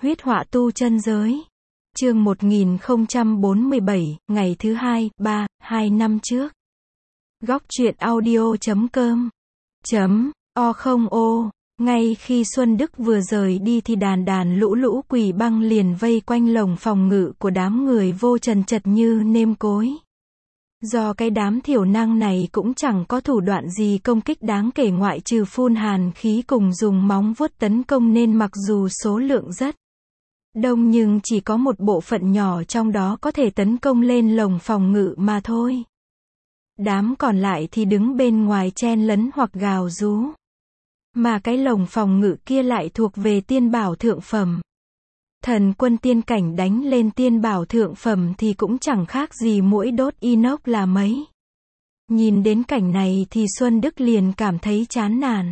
Huyết họa tu chân giới. Chương 1047, ngày thứ 2, 2 năm trước. Góc truyện audio.com O. Ngay khi Xuân Đức vừa rời đi thì đàn lũ quỷ băng liền vây quanh lồng phòng ngự của đám người vô trần chật như nêm cối. Do cái đám thiểu năng này cũng chẳng có thủ đoạn gì công kích đáng kể ngoại trừ phun hàn khí cùng dùng móng vuốt tấn công, nên mặc dù số lượng rất đông nhưng chỉ có một bộ phận nhỏ trong đó có thể tấn công lên lồng phòng ngự mà thôi. Đám còn lại thì đứng bên ngoài chen lấn hoặc gào rú. Mà cái lồng phòng ngự kia lại thuộc về tiên bảo thượng phẩm. Thần quân tiên cảnh đánh lên tiên bảo thượng phẩm thì cũng chẳng khác gì muỗi đốt inox là mấy. Nhìn đến cảnh này thì Xuân Đức liền cảm thấy chán nản.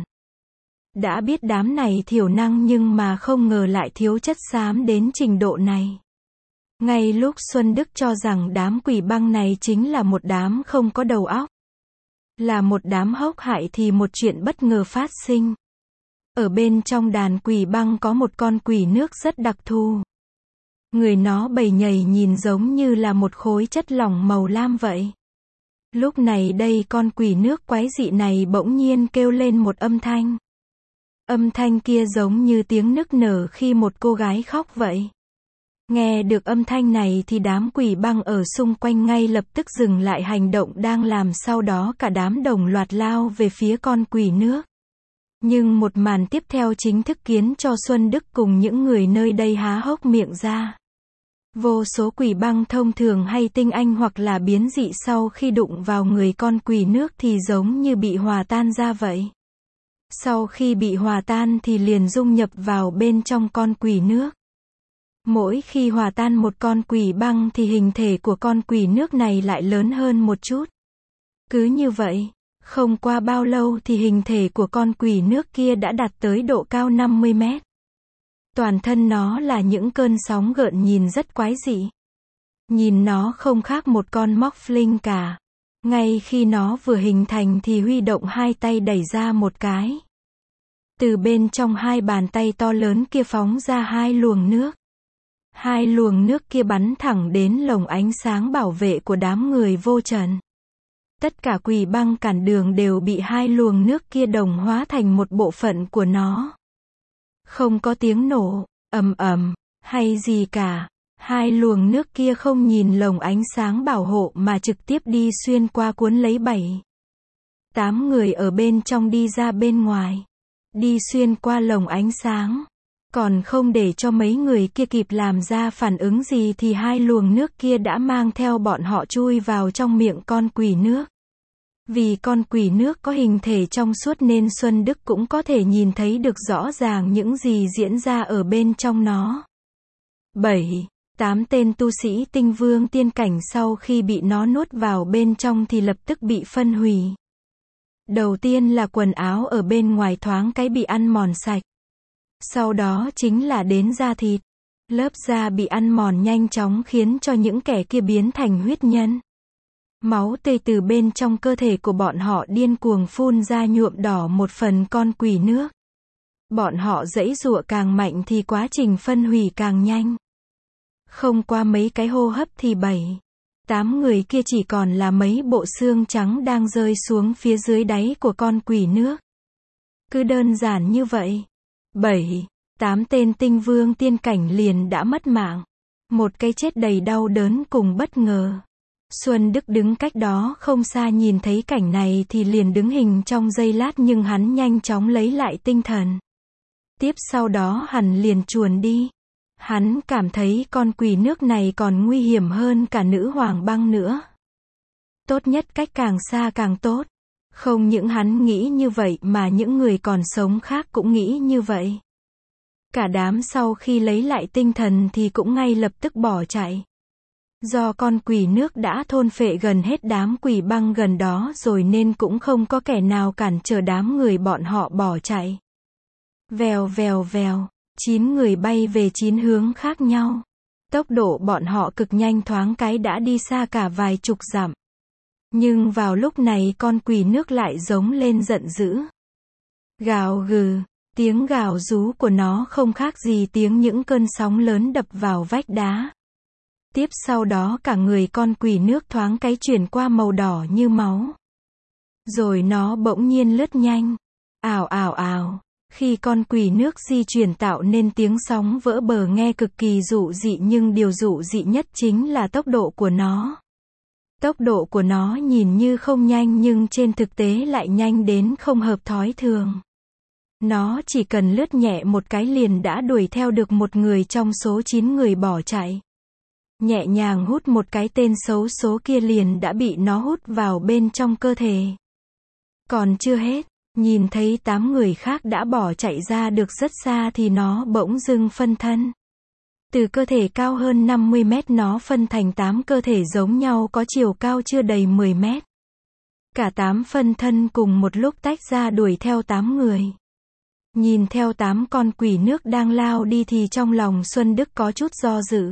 Đã biết đám này thiểu năng nhưng mà không ngờ lại thiếu chất xám đến trình độ này. Ngay lúc Xuân Đức cho rằng đám quỷ băng này chính là một đám không có đầu óc, là một đám hốc hại thì một chuyện bất ngờ phát sinh. Ở bên trong đàn quỷ băng có một con quỷ nước rất đặc thù. Người nó bầy nhầy nhìn giống như là một khối chất lỏng màu lam vậy. Lúc này đây con quỷ nước quái dị này bỗng nhiên kêu lên một âm thanh. Âm thanh kia giống như tiếng nức nở khi một cô gái khóc vậy. Nghe được âm thanh này thì đám quỷ băng ở xung quanh ngay lập tức dừng lại hành động đang làm, sau đó cả đám đồng loạt lao về phía con quỷ nước. Nhưng một màn tiếp theo chính thức khiến cho Xuân Đức cùng những người nơi đây há hốc miệng ra. Vô số quỷ băng thông thường hay tinh anh hoặc là biến dị sau khi đụng vào người con quỷ nước thì giống như bị hòa tan ra vậy. Sau khi bị hòa tan thì liền dung nhập vào bên trong con quỷ nước. Mỗi khi hòa tan một con quỷ băng thì hình thể của con quỷ nước này lại lớn hơn một chút. Cứ như vậy, không qua bao lâu thì hình thể của con quỷ nước kia đã đạt tới độ cao 50 mét. Toàn thân nó là những cơn sóng gợn nhìn rất quái dị. Nhìn nó không khác một con Morphling cả. Ngay khi nó vừa hình thành thì huy động hai tay đẩy ra một cái. Từ bên trong hai bàn tay to lớn kia phóng ra hai luồng nước. Hai luồng nước kia bắn thẳng đến lồng ánh sáng bảo vệ của đám người vô trần. Tất cả quỷ băng cản đường đều bị hai luồng nước kia đồng hóa thành một bộ phận của nó. Không có tiếng nổ, ầm ầm, hay gì cả. Hai luồng nước kia không nhìn lồng ánh sáng bảo hộ mà trực tiếp đi xuyên qua, cuốn lấy 7-8 người ở bên trong đi ra bên ngoài. Đi xuyên qua lồng ánh sáng. Còn không để cho mấy người kia kịp làm ra phản ứng gì thì hai luồng nước kia đã mang theo bọn họ chui vào trong miệng con quỷ nước. Vì con quỷ nước có hình thể trong suốt nên Xuân Đức cũng có thể nhìn thấy được rõ ràng những gì diễn ra ở bên trong nó. 7-8 tên tu sĩ tinh vương tiên cảnh sau khi bị nó nuốt vào bên trong thì lập tức bị phân hủy. Đầu tiên là quần áo ở bên ngoài thoáng cái bị ăn mòn sạch. Sau đó chính là đến da thịt. Lớp da bị ăn mòn nhanh chóng khiến cho những kẻ kia biến thành huyết nhân. Máu tươi từ bên trong cơ thể của bọn họ điên cuồng phun ra nhuộm đỏ một phần con quỷ nước. Bọn họ giãy giụa càng mạnh thì quá trình phân hủy càng nhanh. Không qua mấy cái hô hấp thì 7-8 người kia chỉ còn là mấy bộ xương trắng đang rơi xuống phía dưới đáy của con quỷ nước. Cứ đơn giản như vậy. 7-8 tên tinh vương tiên cảnh liền đã mất mạng. Một cái chết đầy đau đớn cùng bất ngờ. Xuân Đức đứng cách đó không xa nhìn thấy cảnh này thì liền đứng hình trong giây lát, nhưng hắn nhanh chóng lấy lại tinh thần. Tiếp sau đó hắn liền chuồn đi. Hắn cảm thấy con quỷ nước này còn nguy hiểm hơn cả nữ hoàng băng nữa. Tốt nhất cách càng xa càng tốt. Không những hắn nghĩ như vậy mà những người còn sống khác cũng nghĩ như vậy. Cả đám sau khi lấy lại tinh thần thì cũng ngay lập tức bỏ chạy. Do con quỷ nước đã thôn phệ gần hết đám quỷ băng gần đó rồi nên cũng không có kẻ nào cản trở đám người bọn họ bỏ chạy. Vèo vèo vèo, 9 người bay về 9 hướng khác nhau. Tốc độ bọn họ cực nhanh, thoáng cái đã đi xa cả vài chục dặm. Nhưng vào lúc này con quỷ nước lại giống lên giận dữ. Gào gừ, Tiếng gào rú của nó không khác gì tiếng những cơn sóng lớn đập vào vách đá. Tiếp sau đó cả người con quỷ nước thoáng cái chuyển qua màu đỏ như máu. Rồi nó bỗng nhiên lướt nhanh. Ào ào ào. Khi con quỷ nước di chuyển tạo nên tiếng sóng vỡ bờ nghe cực kỳ dụ dị, nhưng điều dụ dị nhất chính là tốc độ của nó. Tốc độ của nó nhìn như không nhanh nhưng trên thực tế lại nhanh đến không hợp thói thường. Nó chỉ cần lướt nhẹ một cái liền đã đuổi theo được một người trong số 9 người bỏ chạy. Nhẹ nhàng hút một cái, tên xấu số kia liền đã bị nó hút vào bên trong cơ thể. Còn chưa hết, nhìn thấy 8 người khác đã bỏ chạy ra được rất xa thì nó bỗng dưng phân thân. Từ cơ thể cao hơn 50 mét nó phân thành 8 cơ thể giống nhau có chiều cao chưa đầy 10 mét. Cả 8 phân thân cùng một lúc tách ra đuổi theo 8 người. Nhìn theo 8 con quỷ nước đang lao đi thì trong lòng Xuân Đức có chút do dự.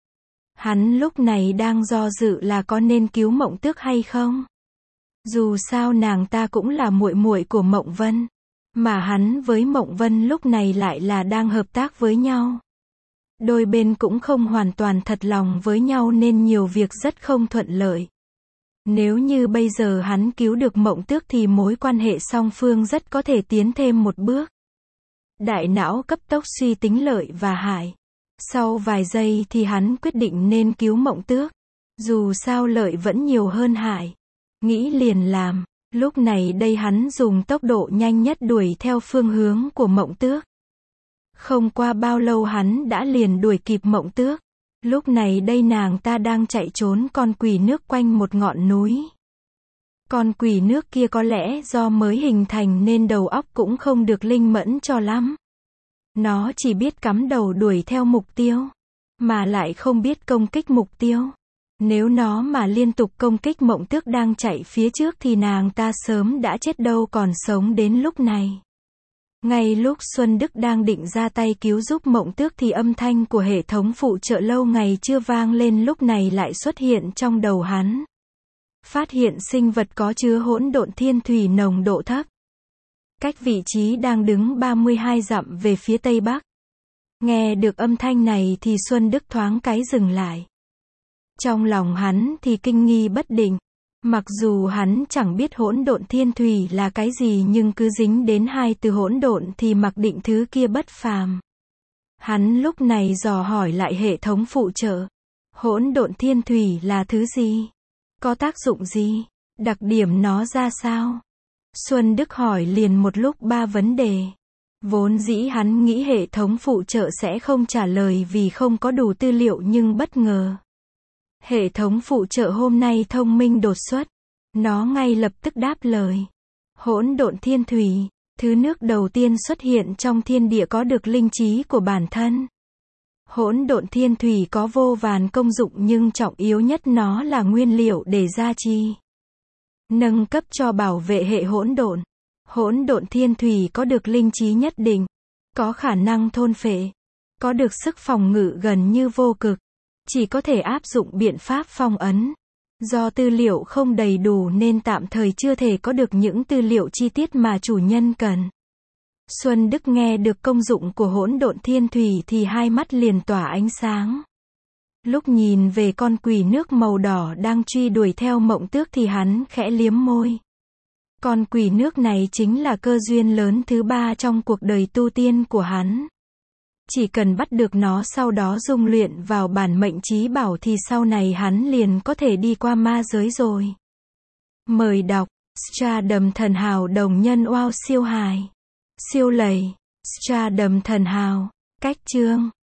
Hắn lúc này đang do dự là có nên cứu Mộng Tước hay không. Dù sao nàng ta cũng là muội muội của Mộng Vân. Mà hắn với Mộng Vân lúc này lại là đang hợp tác với nhau. Đôi bên cũng không hoàn toàn thật lòng với nhau nên nhiều việc rất không thuận lợi. Nếu như bây giờ hắn cứu được Mộng Tước thì mối quan hệ song phương rất có thể tiến thêm một bước. Đại não cấp tốc suy tính lợi và hại. Sau vài giây thì hắn quyết định nên cứu Mộng Tước. Dù sao lợi vẫn nhiều hơn hại. Nghĩ liền làm. Lúc này đây hắn dùng tốc độ nhanh nhất đuổi theo phương hướng của Mộng Tước. Không qua bao lâu hắn đã liền đuổi kịp Mộng Tước. Lúc này đây nàng ta đang chạy trốn con quỷ nước quanh một ngọn núi. Con quỷ nước kia có lẽ do mới hình thành nên đầu óc cũng không được linh mẫn cho lắm. Nó chỉ biết cắm đầu đuổi theo mục tiêu, mà lại không biết công kích mục tiêu. Nếu nó mà liên tục công kích Mộng Tước đang chạy phía trước thì nàng ta sớm đã chết đâu còn sống đến lúc này. Ngay lúc Xuân Đức đang định ra tay cứu giúp Mộng Tước thì âm thanh của hệ thống phụ trợ lâu ngày chưa vang lên lúc này lại xuất hiện trong đầu hắn. Phát hiện sinh vật có chứa hỗn độn thiên thủy nồng độ thấp. Cách vị trí đang đứng 32 dặm về phía tây bắc. Nghe được âm thanh này thì Xuân Đức thoáng cái dừng lại. Trong lòng hắn thì kinh nghi bất định. Mặc dù hắn chẳng biết hỗn độn thiên thủy là cái gì nhưng cứ dính đến hai từ hỗn độn thì mặc định thứ kia bất phàm. Hắn lúc này dò hỏi lại hệ thống phụ trợ. Hỗn độn thiên thủy là thứ gì? Có tác dụng gì? Đặc điểm nó ra sao? Xuân Đức hỏi liền một lúc 3 vấn đề. Vốn dĩ hắn nghĩ hệ thống phụ trợ sẽ không trả lời vì không có đủ tư liệu nhưng bất ngờ. Hệ thống phụ trợ hôm nay thông minh đột xuất. Nó ngay lập tức đáp lời. Hỗn độn thiên thủy, thứ nước đầu tiên xuất hiện trong thiên địa có được linh trí của bản thân. Hỗn độn thiên thủy có vô vàn công dụng nhưng trọng yếu nhất nó là nguyên liệu để gia trì, nâng cấp cho bảo vệ hệ hỗn độn. Hỗn độn thiên thủy có được linh trí nhất định, có khả năng thôn phệ, có được sức phòng ngự gần như vô cực, chỉ có thể áp dụng biện pháp phong ấn. Do tư liệu không đầy đủ nên tạm thời chưa thể có được những tư liệu chi tiết mà chủ nhân cần. Xuân Đức nghe được công dụng của hỗn độn thiên thủy thì hai mắt liền tỏa ánh sáng. Lúc nhìn về con quỷ nước màu đỏ đang truy đuổi theo Mộng Tước thì hắn khẽ liếm môi. Con quỷ nước này chính là cơ duyên lớn thứ 3 trong cuộc đời tu tiên của hắn. Chỉ cần bắt được nó sau đó dung luyện vào bản mệnh chí bảo thì sau này hắn liền có thể đi qua ma giới rồi. Mời đọc Stardom thần hào đồng nhân wow siêu hài. Siêu lầy. Stardom thần hào. Cách chương